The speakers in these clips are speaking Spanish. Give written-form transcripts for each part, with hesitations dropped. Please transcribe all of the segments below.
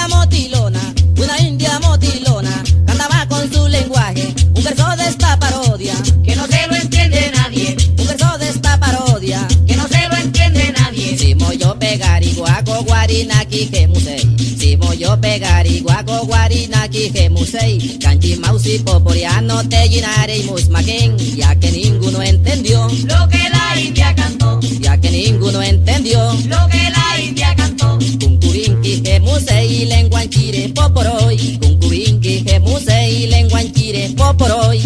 india motilona, cantaba con su lenguaje un verso de esta parodia, que no se lo entiende nadie, un verso de esta parodia, que no se lo entiende nadie. Simo yo pegar iguaco guarinaki gemusei, simo yo pegar iguaco guarinaki gemusei, canchi mausi poporiano te llenaré y musmaquén, ya que ninguno entendió Lo que la India cantó, ya que ninguno entendió lo que la India cantó. Kunkurinki gemusei lenguanchire poporoy, kunkurinki gemusei lenguanchire poporoy.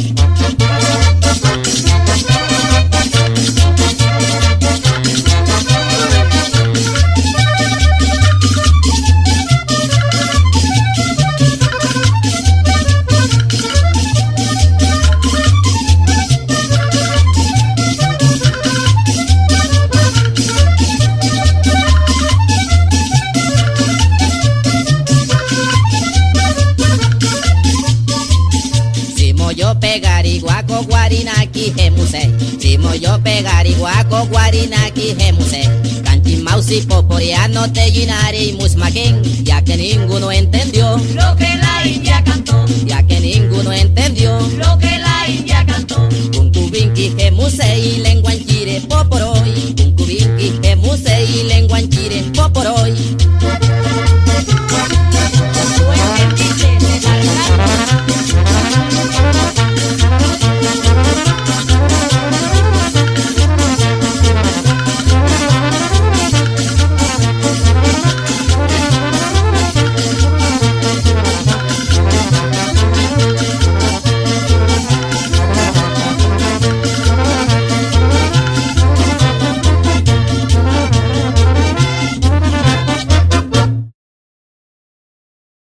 Yo pegar iguaco guarinaki gemusei, simo yo pegar iguaco guarinaki gemusei, canchi mausi poporiano te llenaré y musmaquén, ya que ninguno entendió